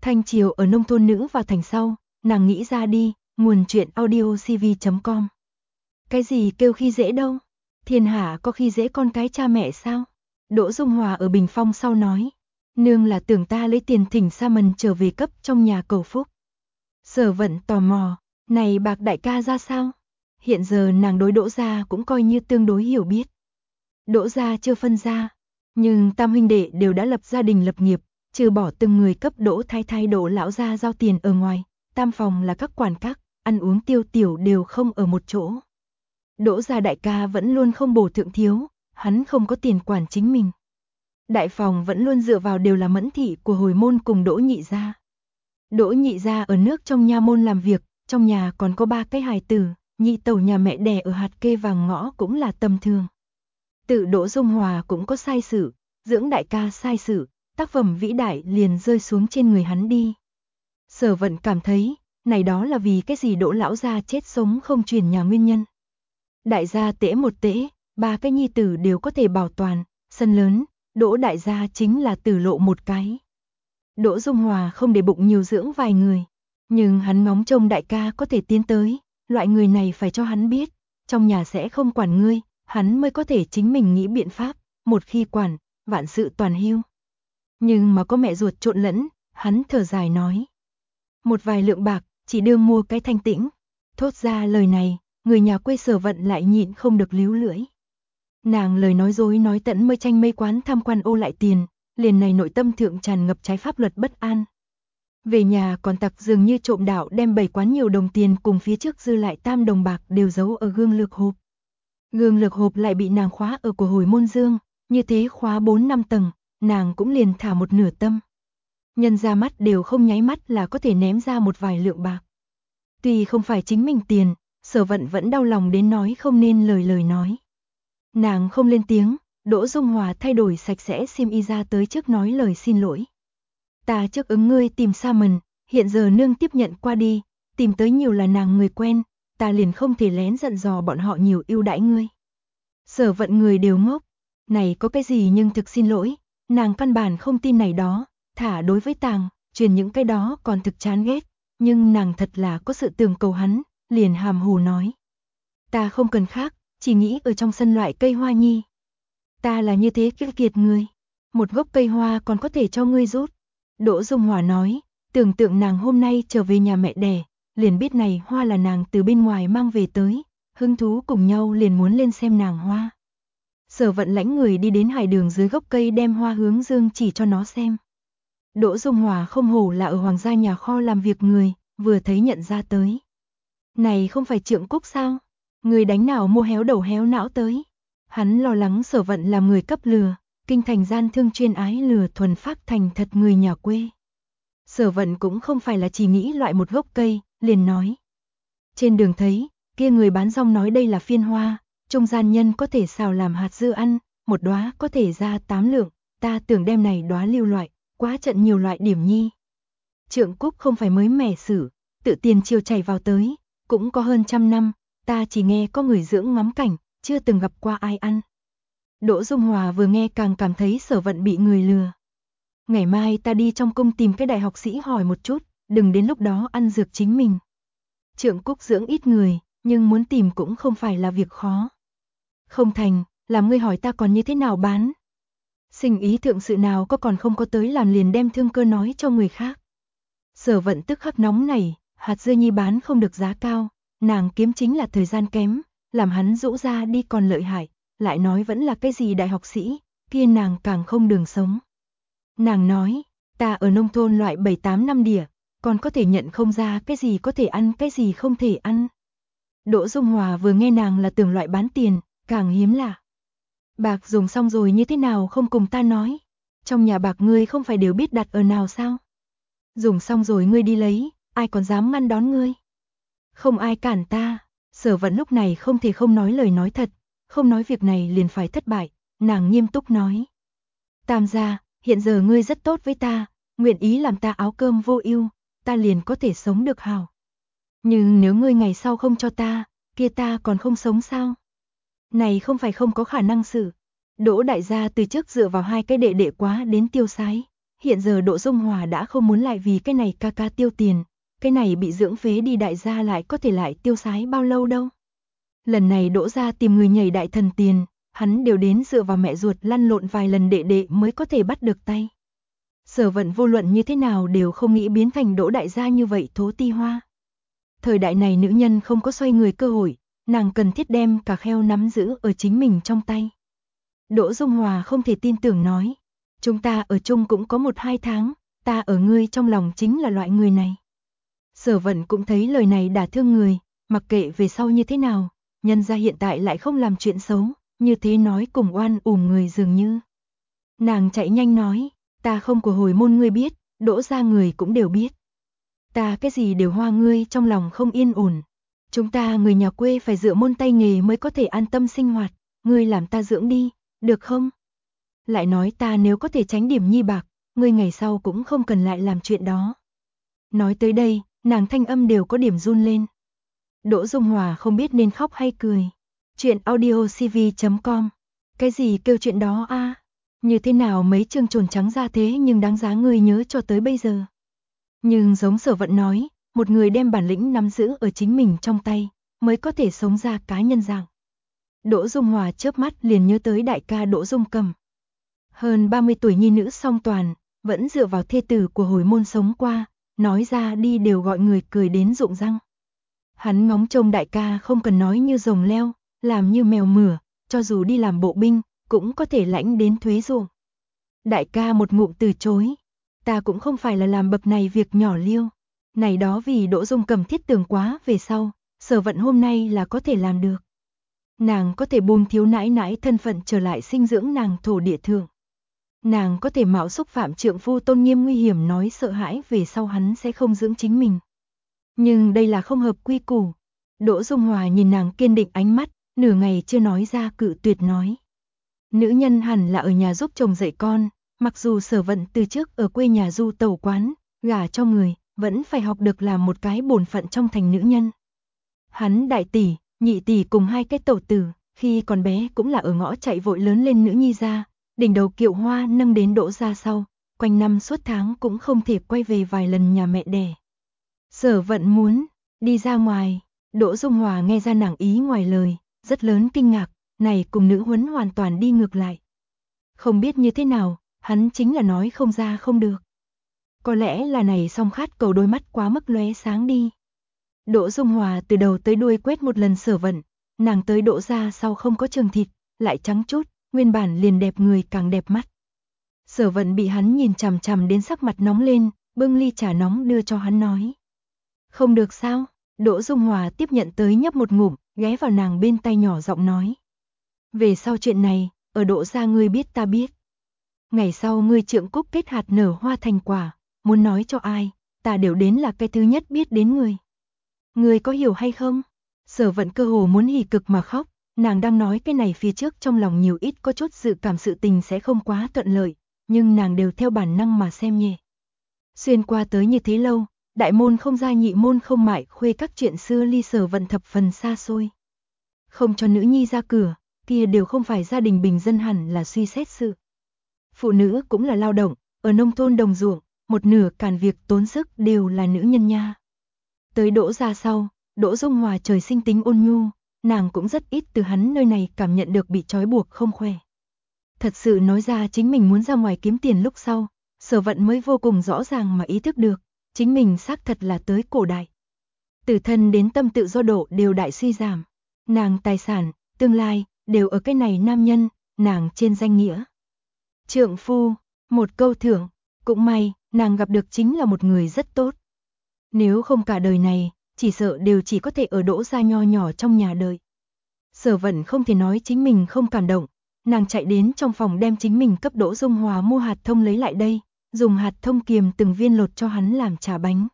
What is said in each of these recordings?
Thanh Triều ở nông thôn nữ vào thành sau, nàng nghĩ ra đi, nguồn truyện audiocv.com. Cái gì kêu khi dễ đâu? Thiên hạ có khi dễ con cái cha mẹ sao? Đỗ Dung Hòa ở Bình Phong sau nói, nương là tưởng ta lấy tiền thỉnh sa mần trở về cấp trong nhà cầu phúc. Sở Vận tò mò, này bạc đại ca ra sao? Hiện giờ nàng đối Đỗ gia cũng coi như tương đối hiểu biết. Đỗ gia chưa phân ra, nhưng tam huynh đệ đều đã lập gia đình lập nghiệp, trừ bỏ từng người cấp Đỗ thái thái Đỗ lão gia giao tiền ở ngoài, tam phòng là các quản các, ăn uống tiêu tiểu đều không ở một chỗ. Đỗ gia đại ca vẫn luôn không bổ thượng thiếu, hắn không có tiền quản chính mình. Đại phòng vẫn luôn dựa vào đều là mẫn thị của hồi môn cùng Đỗ nhị gia. Đỗ nhị gia ở nước trong nha môn làm việc, trong nhà còn có 3 cái hài tử, nhị tẩu nhà mẹ đẻ ở hạt kê vàng ngõ cũng là tầm thường. Tự Đỗ Dung Hòa cũng có sai sự, dưỡng đại ca sai sự, tác phẩm vĩ đại liền rơi xuống trên người hắn đi. Sở Vận cảm thấy, này đó là vì cái gì Đỗ lão gia chết sống không truyền nhà nguyên nhân. Đại gia tễ một tễ, 3 cái nhi tử đều có thể bảo toàn, sân lớn, Đỗ đại gia chính là tử lộ một cái. Đỗ Dung Hòa không để bụng nhiều dưỡng vài người, nhưng hắn ngóng trông đại ca có thể tiến tới, loại người này phải cho hắn biết, trong nhà sẽ không quản ngươi, hắn mới có thể chính mình nghĩ biện pháp, một khi quản, vạn sự toàn hưu. Nhưng mà có mẹ ruột trộn lẫn, hắn thở dài nói. Một vài lượng bạc, chỉ đương mua cái thanh tĩnh. Thốt ra lời này, người nhà quê Sở Vận lại nhịn không được líu lưỡi. Nàng lời nói dối nói tận mới tranh mây quán tham quan ô lại tiền, liền này nội tâm thượng tràn ngập trái pháp luật bất an. Về nhà còn tặc dường như trộm đạo đem 7 quán nhiều đồng tiền cùng phía trước dư lại 3 đồng bạc đều giấu ở gương lược hộp. Gương lược hộp lại bị nàng khóa ở của hồi môn dương, như thế khóa 4-5 tầng, nàng cũng liền thả một nửa tâm. Nhân ra mắt đều không nháy mắt là có thể ném ra một vài lượng bạc. Tuy không phải chính mình tiền, Sở Vận vẫn đau lòng đến nói không nên lời nói. Nàng không lên tiếng, Đỗ Dung Hòa thay đổi sạch sẽ xiêm y ra tới trước nói lời xin lỗi. Ta trước ứng ngươi tìm sa mần, hiện giờ nương tiếp nhận qua đi, tìm tới nhiều là nàng người quen, ta liền không thể lén dặn dò bọn họ nhiều ưu đãi ngươi. Sở Vận người đều ngốc, này có cái gì nhưng thực xin lỗi, nàng căn bản không tin này đó, thả đối với tàng, truyền những cái đó còn thực chán ghét, nhưng nàng thật là có sự tưởng cầu hắn, liền hàm hồ nói. Ta không cần khác, chỉ nghĩ ở trong sân loại cây hoa nhi. Ta là như thế kiêu kiệt người, một gốc cây hoa còn có thể cho ngươi rút. Đỗ Dung Hòa nói, tưởng tượng nàng hôm nay trở về nhà mẹ đẻ, liền biết này hoa là nàng từ bên ngoài mang về tới, hứng thú cùng nhau liền muốn lên xem nàng hoa. Sở Vận lãnh người đi đến hải đường dưới gốc cây đem hoa hướng dương chỉ cho nó xem. Đỗ Dung Hòa không hổ là ở hoàng gia nhà kho làm việc người, vừa thấy nhận ra tới. Này không phải Trượng Cúc sao? Người đánh nào mua héo đầu héo não tới. Hắn lo lắng Sở Vận làm người cấp lừa, kinh thành gian thương chuyên ái lừa thuần phác thành thật người nhà quê. Sở Vận cũng không phải là chỉ nghĩ loại một gốc cây, liền nói. Trên đường thấy, kia người bán rong nói đây là phiên hoa, trung gian nhân có thể xào làm hạt dưa ăn, một đóa có thể ra 8 lượng, ta tưởng đem này đóa lưu loại, quá trận nhiều loại điểm nhi. Trượng Cúc không phải mới mẻ xử, tự tiền chiều chảy vào tới, cũng có hơn 100 năm, ta chỉ nghe có người dưỡng ngắm cảnh, chưa từng gặp qua ai ăn. Đỗ Dung Hòa vừa nghe càng cảm thấy Sở Vận bị người lừa. Ngày mai ta đi trong cung tìm cái đại học sĩ hỏi một chút, đừng đến lúc đó ăn dược chính mình. Trượng Cúc dưỡng ít người, nhưng muốn tìm cũng không phải là việc khó. Không thành, làm ngươi hỏi ta còn như thế nào bán. Sinh ý thượng sự nào có còn không có tới làm liền đem thương cơ nói cho người khác. Sở Vận tức khắc nóng nảy, hạt dưa nhi bán không được giá cao, nàng kiếm chính là thời gian kém, làm hắn rũ ra đi còn lợi hại, lại nói vẫn là cái gì đại học sĩ, kia nàng càng không đường sống. Nàng nói, ta ở nông thôn loại 7-8 năm đỉa, còn có thể nhận không ra cái gì có thể ăn cái gì không thể ăn. Đỗ Dung Hòa vừa nghe nàng là tưởng loại bán tiền, càng hiếm lạ. Bạc dùng xong rồi như thế nào không cùng ta nói, trong nhà bạc ngươi không phải đều biết đặt ở nào sao? Dùng xong rồi ngươi đi lấy, ai còn dám ngăn đón ngươi? Không ai cản ta. Sở Vận lúc này không thể không nói lời nói thật, không nói việc này liền phải thất bại, nàng nghiêm túc nói. Tam gia, hiện giờ ngươi rất tốt với ta, nguyện ý làm ta áo cơm vô ưu, ta liền có thể sống được hảo. Nhưng nếu ngươi ngày sau không cho ta, kia ta còn không sống sao? Này không phải không có khả năng sự. Đỗ đại gia từ trước dựa vào 2 cái đệ đệ quá đến tiêu sái, hiện giờ Đỗ Dung Hòa đã không muốn lại vì cái này ca ca tiêu tiền, cái này bị dưỡng phế đi đại gia lại có thể lại tiêu sái bao lâu đâu. Lần này Đỗ gia tìm người nhảy đại thần tiền, hắn đều đến dựa vào mẹ ruột lăn lộn vài lần đệ đệ mới có thể bắt được tay. Sở Vận vô luận như thế nào đều không nghĩ biến thành Đỗ đại gia như vậy thố ti hoa. Thời đại này nữ nhân không có xoay người cơ hội, nàng cần thiết đem cả kheo nắm giữ ở chính mình trong tay. Đỗ Dung Hòa không thể tin tưởng nói, chúng ta ở chung cũng có 1-2 tháng, ta ở ngươi trong lòng chính là loại người này. Sở Vận cũng thấy lời này đả thương người, mặc kệ về sau như thế nào, nhân gia hiện tại lại không làm chuyện xấu, như thế nói cùng oan uổng người dường như. Nàng chạy nhanh nói, ta không của hồi môn ngươi biết, Đỗ gia người cũng đều biết. Ta cái gì đều hoa ngươi trong lòng không yên ổn. Chúng ta người nhà quê phải dựa môn tay nghề mới có thể an tâm sinh hoạt, ngươi làm ta dưỡng đi, được không? Lại nói ta nếu có thể tránh điểm nhi bạc, ngươi ngày sau cũng không cần lại làm chuyện đó. Nói tới đây, nàng thanh âm đều có điểm run lên. Đỗ Dung Hòa không biết nên khóc hay cười. Chuyện audiocv.com. Cái gì kêu chuyện đó a? Như thế nào mấy chương trồn trắng ra thế nhưng đáng giá ngươi nhớ cho tới bây giờ. Nhưng giống Sở Vận nói, một người đem bản lĩnh nắm giữ ở chính mình trong tay, mới có thể sống ra cá nhân dạng. Đỗ Dung Hòa chớp mắt liền nhớ tới đại ca Đỗ Dung Cầm. Hơn 30 tuổi nhi nữ song toàn, vẫn dựa vào thê tử của hồi môn sống qua, nói ra đi đều gọi người cười đến rụng răng. Hắn ngóng trông đại ca không cần nói như rồng leo, làm như mèo mửa, cho dù đi làm bộ binh, cũng có thể lãnh đến thuế ruộng. Đại ca một ngụm từ chối, ta cũng không phải là làm bậc này việc nhỏ liêu. Này đó vì Đỗ Dung Cầm thiết tưởng quá về sau, Sở Vận hôm nay là có thể làm được. Nàng có thể buông thiếu nãi nãi thân phận trở lại sinh dưỡng nàng thổ địa thượng. Nàng có thể mạo xúc phạm trượng phu tôn nghiêm nguy hiểm nói sợ hãi về sau hắn sẽ không dưỡng chính mình. Nhưng đây là không hợp quy củ. Đỗ Dung Hòa nhìn nàng kiên định ánh mắt, nửa ngày chưa nói ra cự tuyệt nói. Nữ nhân hẳn là ở nhà giúp chồng dạy con, mặc dù Sở Vận từ trước ở quê nhà du tẩu quán, gả cho người, vẫn phải học được làm một cái bổn phận trong thành nữ nhân. Hắn đại tỷ, nhị tỷ cùng hai cái tẩu tử, khi còn bé cũng là ở ngõ chạy vội lớn lên nữ nhi gia, đỉnh đầu kiệu hoa nâng đến Đỗ gia sau, quanh năm suốt tháng cũng không thể quay về vài lần nhà mẹ đẻ. Sở Vận muốn đi ra ngoài, Đỗ Dung Hòa nghe ra nàng ý ngoài lời, rất lớn kinh ngạc, này cùng nữ huấn hoàn toàn đi ngược lại. Không biết như thế nào, hắn chính là nói không ra không được. Có lẽ là này song khát cầu đôi mắt quá mức lóe sáng đi. Đỗ Dung Hòa từ đầu tới đuôi quét một lần Sở Vận, nàng tới Đỗ gia sau không có trường thịt, lại trắng chút, nguyên bản liền đẹp người càng đẹp mắt. Sở Vận bị hắn nhìn chằm chằm đến sắc mặt nóng lên, bưng ly trà nóng đưa cho hắn nói. Không được sao? Đỗ Dung Hòa tiếp nhận tới nhấp một ngụm, ghé vào nàng bên tay nhỏ giọng nói. Về sau chuyện này, ở Đỗ gia ngươi biết ta biết. Ngày sau ngươi trượng cúc kết hạt nở hoa thành quả, muốn nói cho ai, ta đều đến là cái thứ nhất biết đến người. Ngươi có hiểu hay không? Sở Vận cơ hồ muốn hỉ cực mà khóc, nàng đang nói cái này phía trước trong lòng nhiều ít có chút dự cảm sự tình sẽ không quá thuận lợi, nhưng nàng đều theo bản năng mà xem nhẹ. Xuyên qua tới như thế lâu, đại môn không ra nhị môn không mại khuê các chuyện xưa ly Sở Vận thập phần xa xôi. Không cho nữ nhi ra cửa, kia đều không phải gia đình bình dân hẳn là suy xét sự. Phụ nữ cũng là lao động, ở nông thôn đồng ruộng, một nửa càn việc tốn sức đều là nữ nhân nha. Tới Đỗ gia sau, Đỗ Dung Hòa trời sinh tính ôn nhu, nàng cũng rất ít từ hắn nơi này cảm nhận được bị trói buộc không khỏe. Thật sự nói ra chính mình muốn ra ngoài kiếm tiền lúc sau, Sở Vận mới vô cùng rõ ràng mà ý thức được, chính mình xác thật là tới cổ đại. Từ thân đến tâm tự do độ đều đại suy giảm, nàng tài sản, tương lai, đều ở cái này nam nhân, nàng trên danh nghĩa. Trượng phu, một câu thưởng, cũng may, nàng gặp được chính là một người rất tốt. Nếu không cả đời này, chỉ sợ đều chỉ có thể ở Đỗ gia nho nhỏ trong nhà đợi. Sở Vận không thể nói chính mình không cảm động, nàng chạy đến trong phòng đem chính mình cấp Đỗ Dung Hòa mua hạt thông lấy lại đây, dùng hạt thông kiềm từng viên lột cho hắn làm trà bánh.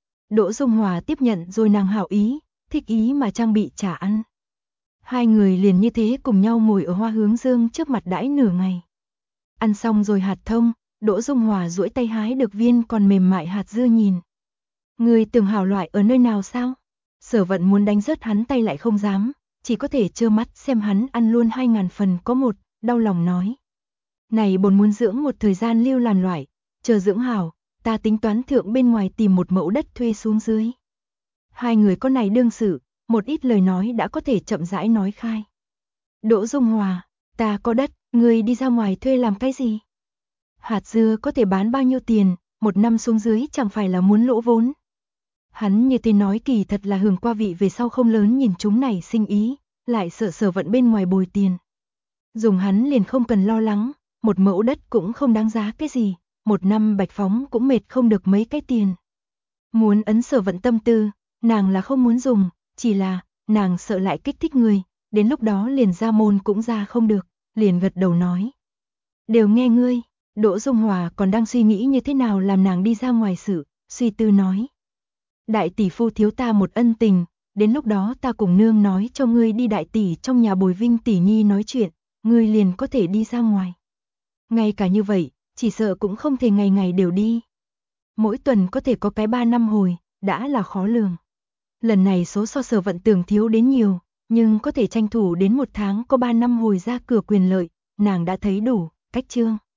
Đỗ Dung Hòa tiếp nhận rồi nàng hảo ý, thích ý mà trang bị trà ăn. Hai người liền như thế cùng nhau ngồi ở hoa hướng dương trước mặt đãi nửa ngày. Ăn xong rồi hạt thông, Đỗ Dung Hòa duỗi tay hái được viên còn mềm mại hạt dưa nhìn. Người tưởng hảo loại ở nơi nào sao? Sở Vận muốn đánh rớt hắn tay lại không dám, chỉ có thể trơ mắt xem hắn ăn luôn 2000 phần có một, đau lòng nói. Này bồn muốn dưỡng một thời gian lưu làn loại, chờ dưỡng hảo, ta tính toán thượng bên ngoài tìm một mẫu đất thuê xuống dưới. Hai người có này đương sự, một ít lời nói đã có thể chậm rãi nói khai. Đỗ Dung Hòa, ta có đất, ngươi đi ra ngoài thuê làm cái gì? Hạt dưa có thể bán bao nhiêu tiền, một năm xuống dưới chẳng phải là muốn lỗ vốn. Hắn như thế nói kỳ thật là hưởng qua vị về sau không lớn nhìn chúng này sinh ý, lại sợ Sở Vận bên ngoài bồi tiền. Dùng hắn liền không cần lo lắng, một mẫu đất cũng không đáng giá cái gì, một năm Bạch Phóng cũng mệt không được mấy cái tiền. Muốn ấn Sở Vận tâm tư, nàng là không muốn dùng, chỉ là, nàng sợ lại kích thích người, đến lúc đó liền ra môn cũng ra không được, liền gật đầu nói. Đều nghe ngươi, Đỗ Dung Hòa còn đang suy nghĩ như thế nào làm nàng đi ra ngoài sự, suy tư nói. Đại tỷ phu thiếu ta một ân tình, đến lúc đó ta cùng nương nói cho ngươi đi đại tỷ trong nhà bồi Vinh tỷ nhi nói chuyện, ngươi liền có thể đi ra ngoài. Ngay cả như vậy, chỉ sợ cũng không thể ngày ngày đều đi. Mỗi tuần có thể có cái 3 năm hồi, đã là khó lường. Lần này số so Sở Vận tưởng thiếu đến nhiều, nhưng có thể tranh thủ đến một tháng có 3 năm hồi ra cửa quyền lợi, nàng đã thấy đủ, cách chương.